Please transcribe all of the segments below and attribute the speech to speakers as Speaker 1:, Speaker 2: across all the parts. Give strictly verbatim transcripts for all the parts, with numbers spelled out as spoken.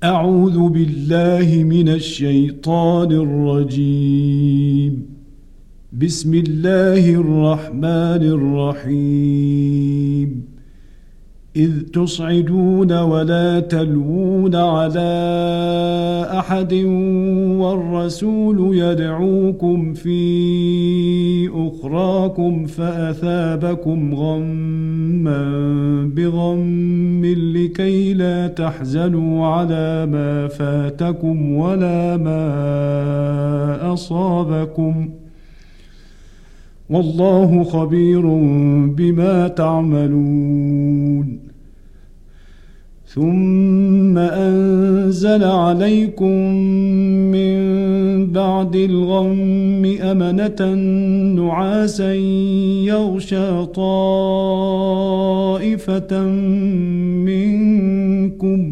Speaker 1: أعوذ بالله من الشيطان الرجيم. بسم الله الرحمن الرحيم. إذ تصعدون ولا تلوون على أحد والرسول يدعوكم في أخراكم فأثابكم غما بغم لكي لا تحزنوا على ما فاتكم ولا ما أصابكم والله خبير بما تعملون. ثم أنزل عليكم من بعد الغم أمنة نعاسا يغشى طائفة منكم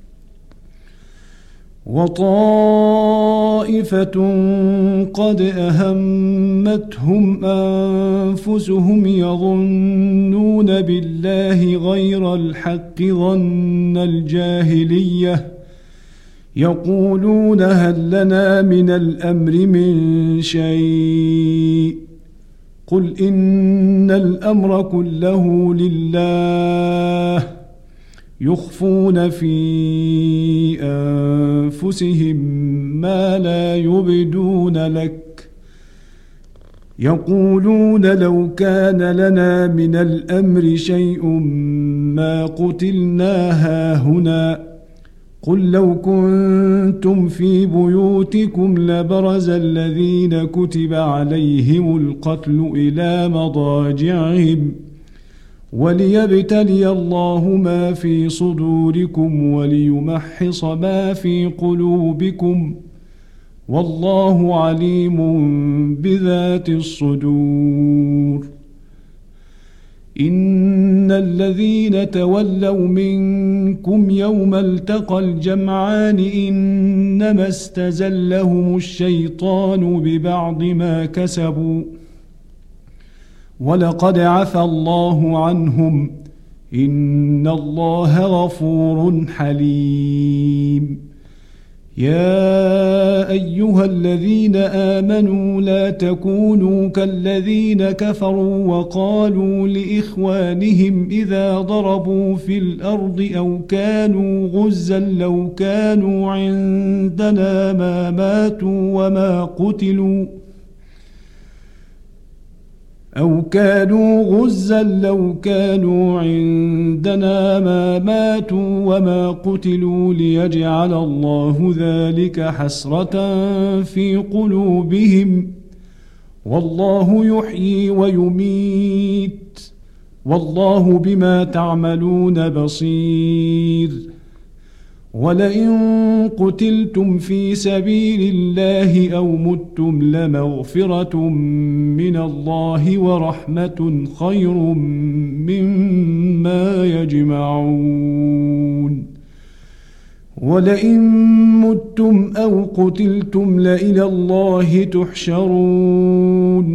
Speaker 1: وطائفة قد أهمتهم أنفسهم يظنون بالله غير الحق ظن الجاهلية يقولون هل لنا من الأمر من شيء قل إن الأمر كله لله يخفون في أنفسهم ما لا يبدون لك يقولون لو كان لنا من الأمر شيء ما قتلنا هاهنا قل لو كنتم في بيوتكم لبرز الذين كتب عليهم القتل إلى مضاجعهم وليبتلي الله ما في صدوركم وليمحص ما في قلوبكم والله عليم بذات الصدور. إن الذين تولوا منكم يوم التقى الجمعان إنما استزلهم الشيطان ببعض ما كسبوا ولقد عفى الله عنهم إن الله غفور حليم. يا أيها الذين آمنوا لا تكونوا كالذين كفروا وقالوا لإخوانهم إذا ضربوا في الأرض أو كانوا غزا لو كانوا عندنا ما ماتوا وما قتلوا أو كانوا غزا لو كانوا عندنا ما ماتوا وما قتلوا ليجعل الله ذلك حسرة في قلوبهم والله يحيي ويميت والله بما تعملون بصير. ولئن قتلتم في سبيل الله أو متم لمغفرة من الله ورحمة خير مما يجمعون. ولئن متم أو قتلتم لإلى الله تحشرون.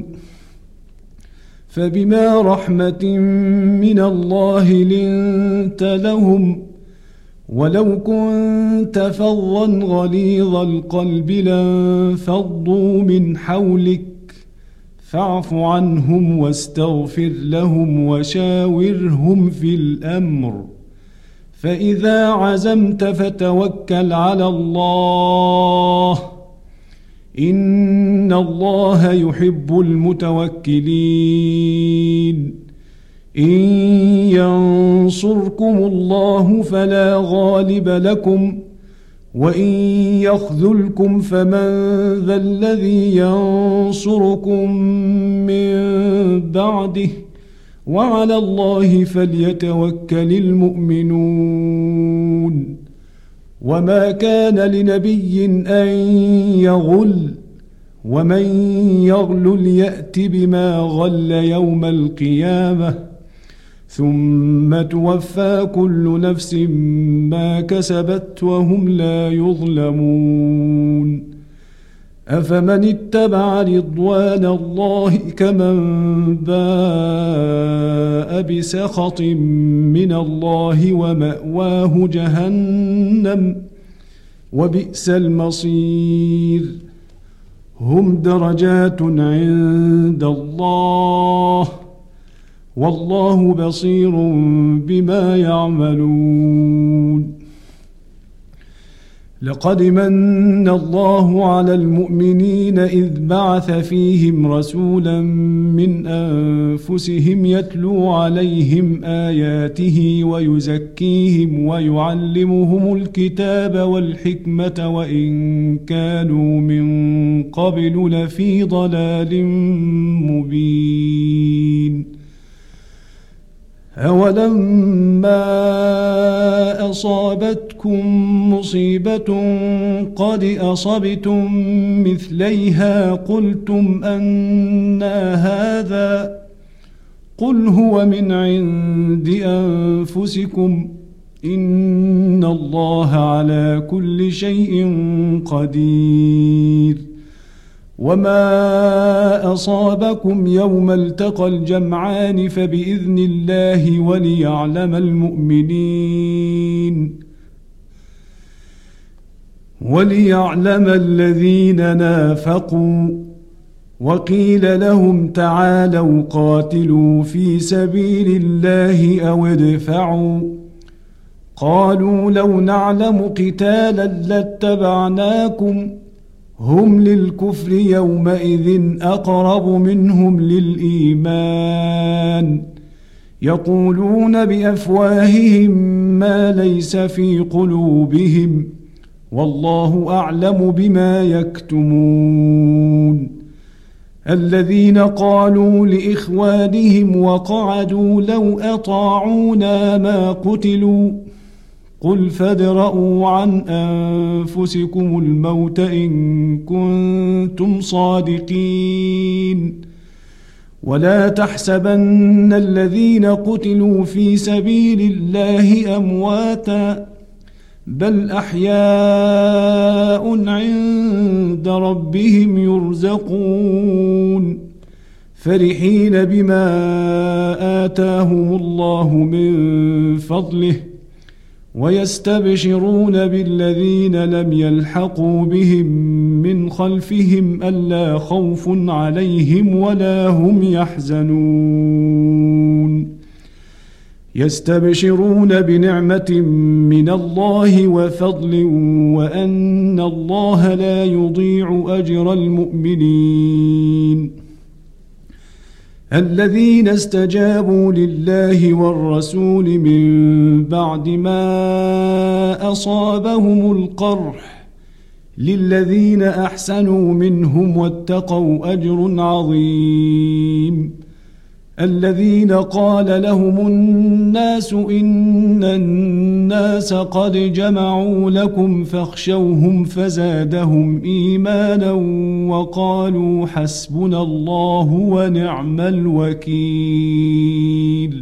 Speaker 1: فبما رحمة من الله لنت لهم ولو كنت فظا غليظ القلب لانفضوا من حولك فاعف عنهم واستغفر لهم وشاورهم في الأمر فإذا عزمت فتوكل على الله إن الله يحب المتوكلين. إن ينصركم الله فلا غالب لكم وإن يخذلكم فمن ذا الذي ينصركم من بعده وعلى الله فليتوكل المؤمنون. وما كان لنبي أن يغل ومن يغلل يأت بما غل يوم القيامة ثم توفى كل نفس ما كسبت وهم لا يظلمون. أفمن اتبع رضوان الله كمن باء بسخط من الله ومأواه جهنم وبئس المصير هم درجات عند الله والله بصير بما يعملون لقد من الله على المؤمنين إذ بعث فيهم رسولا من أنفسهم يتلو عليهم آياته ويزكيهم ويعلمهم الكتاب والحكمة وإن كانوا من قبل لفي ضلال مبين أولما أصابتكم مصيبة قد أصبتم مثليها قلتم أنى هذا قل هو من عند أنفسكم إن الله على كل شيء قدير وما أصابكم يوم التقى الجمعان فبإذن الله وليعلم المؤمنين وليعلم الذين نافقوا وقيل لهم تعالوا قاتلوا في سبيل الله أو ادفعوا قالوا لو نعلم قتالا لاتبعناكم هم للكفر يومئذ أقرب منهم للإيمان يقولون بأفواههم ما ليس في قلوبهم والله أعلم بما يكتمون الذين قالوا لإخوانهم وقعدوا لو أطاعونا ما قتلوا قل فادرءوا عن أنفسكم الموت إن كنتم صادقين ولا تحسبن الذين قتلوا في سبيل الله أمواتا بل أحياء عند ربهم يرزقون فرحين بما آتاهم الله من فضله ويستبشرون بالذين لم يلحقوا بهم من خلفهم ألا خوف عليهم ولا هم يحزنون يستبشرون بنعمة من الله وفضل وأن الله لا يضيع أجر المؤمنين الذين استجابوا لله والرسول من بعد ما أصابهم القرح للذين أحسنوا منهم واتقوا أجر عظيم الذين قال لهم الناس إن الناس قد جمعوا لكم فاخشوهم فزادهم إيمانا وقالوا حسبنا الله ونعم الوكيل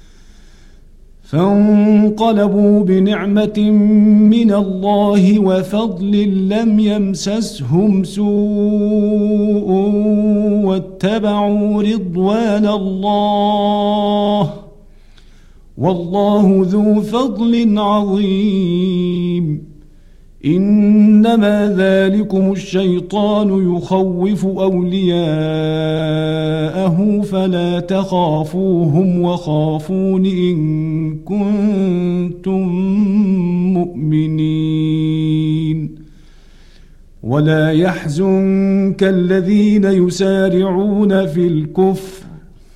Speaker 1: فانقلبوا بنعمة من الله وفضل لم يمسسهم سوء واتبعوا رضوان الله والله ذو فضل عظيم إنما ذلكم الشيطان يخوف أولياءه فلا تخافوهم وخافون إن كنتم مؤمنين ولا يحزنك الذين يسارعون في الكفر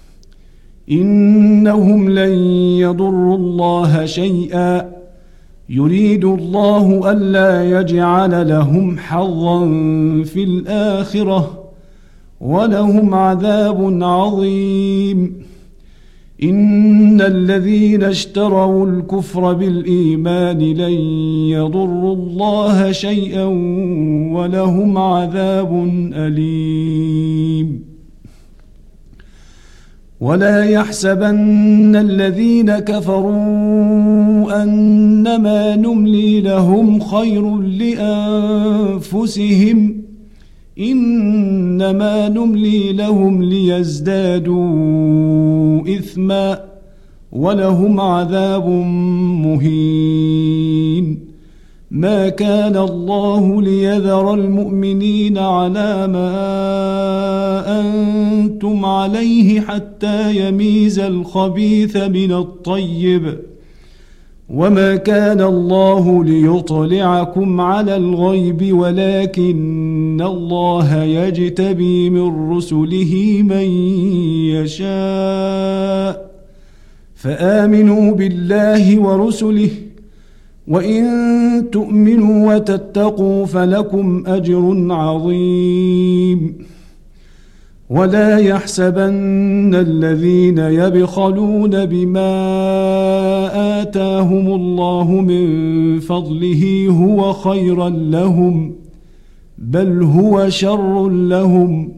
Speaker 1: إنهم لن يضروا الله شيئا يريد الله ألا يجعل لهم حظا في الآخرة ولهم عذاب عظيم إن الذين اشتروا الكفر بالإيمان لن يضروا الله شيئا ولهم عذاب أليم ولا يحسبن الذين كفروا أنما نملي لهم خير لأنفسهم إنما نملي لهم ليزدادوا إثما ولهم عذاب مهين ما كان الله ليذر المؤمنين على ما أنتم عليه حتى يميز الخبيث من الطيب، وما كان الله ليطلعكم على الغيب ولكن الله يجتبي من رسله من يشاء، فآمنوا بالله ورسله، وإن تؤمنوا وتتقوا فلكم أجر عظيم. ولا يحسبن الذين يبخلون بما آتاهم الله من فضله هو خيرا لهم، بل هو شر لهم،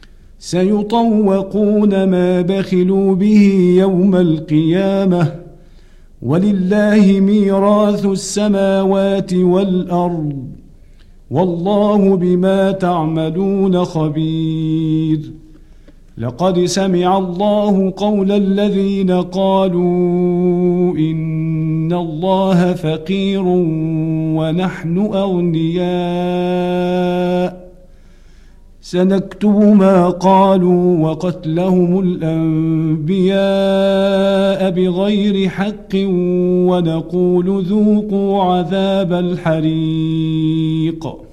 Speaker 1: سيطوقون ما بخلوا به يوم القيامة، ولله ميراث السماوات والأرض، والله بما تعملون خبير. لقد سمع الله قول الذين قالوا إن الله فقير ونحن أغنياء، سنكتب ما قالوا وقتلهم الأنبياء بغير حق، ونقول ذوقوا عذاب الحريق،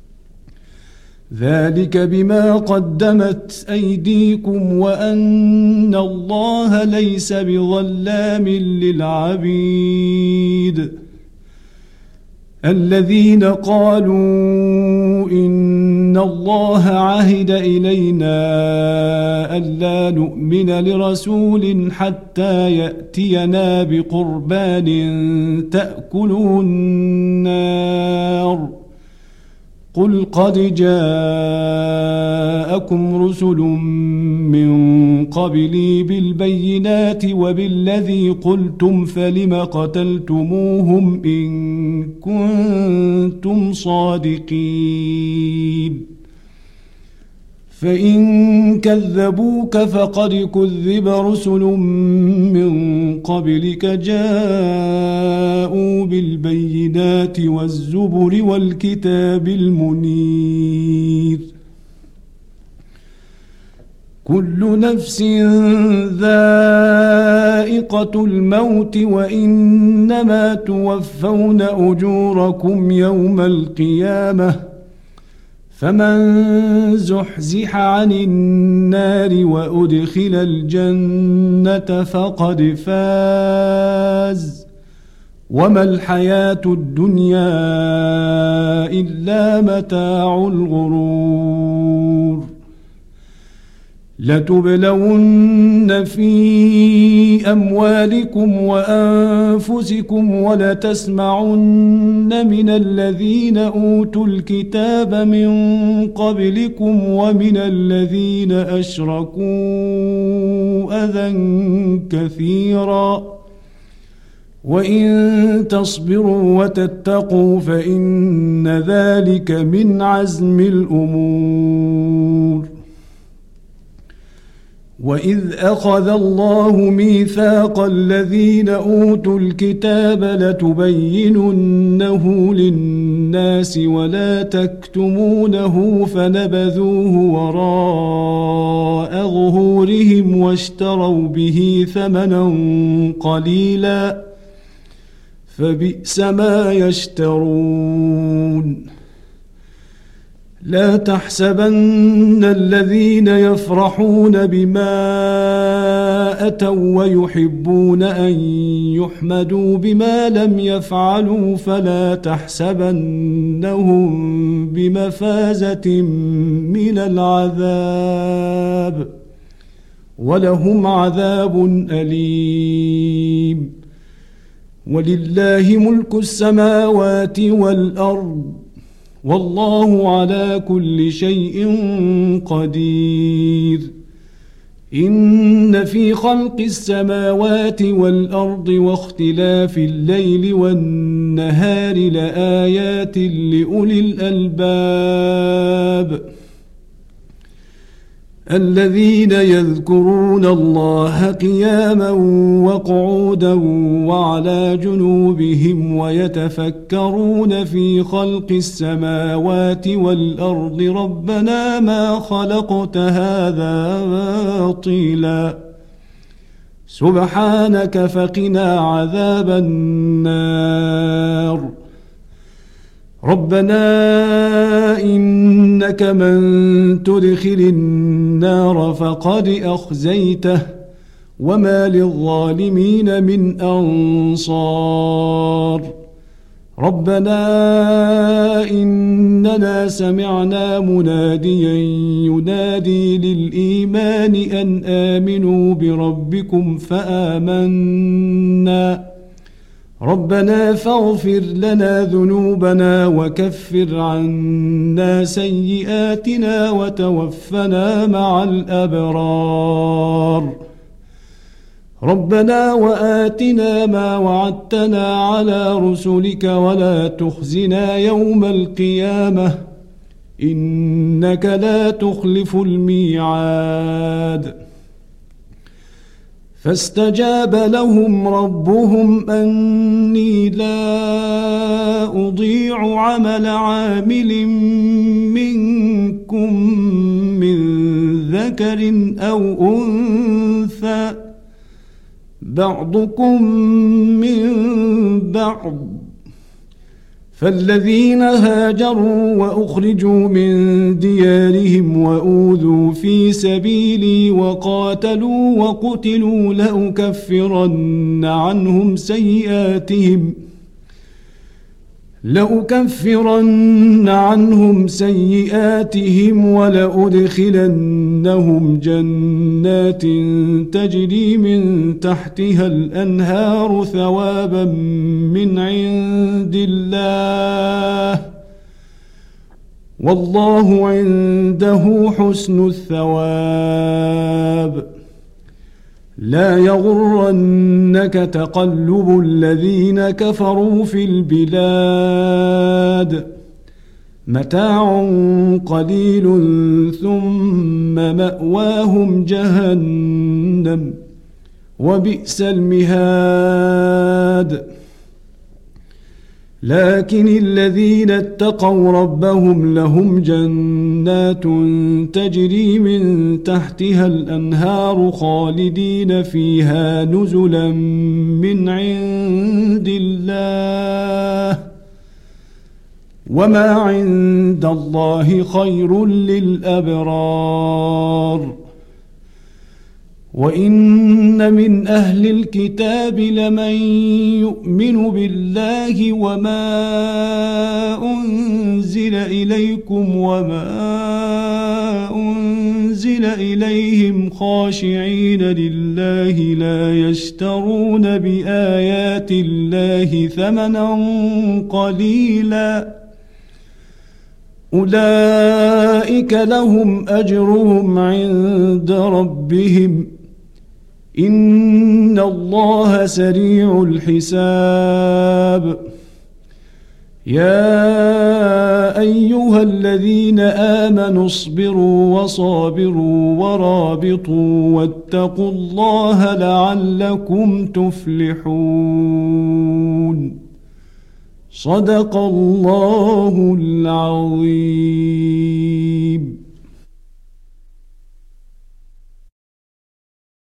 Speaker 1: ذلك بما قدمت أيديكم وأن الله ليس بظلام للعبيد. الذين قالوا إن الله عهد إلينا ألا نؤمن لرسول حتى يأتينا بقربان تأكله النار، قل قد جاءكم رسل من قبلي بالبينات وبالذي قلتم فلم قتلتموهم إن كنتم صادقين. فإن كذبوك فقد كذب رسل من قبلك جاءوا بالبينات والزبر والكتاب المنير. كل نفس ذائقة الموت وإنما توفون أجوركم يوم القيامة، فمن زحزح عن النار وأدخل الجنة فقد فاز، وما الحياة الدنيا إلا متاع الغرور. لتبلون في أموالكم وأنفسكم ولتسمعن من الذين أوتوا الكتاب من قبلكم ومن الذين أشركوا أذى كثيرا، وإن تصبروا وتتقوا فإن ذلك من عزم الأمور. وإذ أخذ الله ميثاق الذين أوتوا الكتاب لتبيننه للناس ولا تكتمونه فنبذوه وراء ظهورهم واشتروا به ثمنا قليلا فبئس ما يشترون. لا تحسبن الذين يفرحون بما أتوا ويحبون أن يحمدوا بما لم يفعلوا فلا تحسبنهم بمفازة من العذاب، ولهم عذاب أليم. ولله ملك السماوات والأرض، والله على كل شيء قدير. إن في خلق السماوات والأرض واختلاف الليل والنهار لآيات لأولي الألباب. الذين يذكرون الله قياما وقعودا وعلى جنوبهم ويتفكرون في خلق السماوات والأرض ربنا ما خلقت هذا باطلا سبحانك فقنا عذاب النار ربنا إنك من تدخل النار فقد أخزيته وما للظالمين من أنصار ربنا إننا سمعنا مناديا ينادي للإيمان أن آمنوا بربكم فآمنا ربنا فاغفر لنا ذنوبنا وكفر عنا سيئاتنا وتوفنا مع الأبرار ربنا وآتنا ما وعدتنا على رسلك ولا تخزنا يوم القيامة إنك لا تخلف الميعاد فاستجاب لهم ربهم أني لا أضيع عمل عامل منكم من ذكر أو أنثى بعضكم من بعض فالذين هاجروا وأخرجوا من ديارهم وأوذوا في سبيلي وقاتلوا وقتلوا لأكفرن عنهم سيئاتهم لأكفرن عنهم سيئاتهم ولأدخلنهم جنات تجري من تحتها الأنهار ثوابا من عند الله والله عنده حسن الثواب لا يغرنك تقلب الذين كفروا في البلاد متاع قليل ثم مأواهم جهنم وبئس المهاد لكن الذين اتقوا ربهم لهم جنات تجري من تحتها الأنهار خالدين فيها نزلا من عند الله وما عند الله خير للأبرار وإن من أهل الكتاب لمن يؤمن بالله وما أنزل إليكم وما أنزل إليهم خاشعين لله لا يشترون بآيات الله ثمنا قليلا أولئك لهم أجرهم عند ربهم إن الله سريع الحساب يا أيها الذين آمنوا اصبروا وصابروا ورابطوا واتقوا الله لعلكم تفلحون صدق الله العظيم.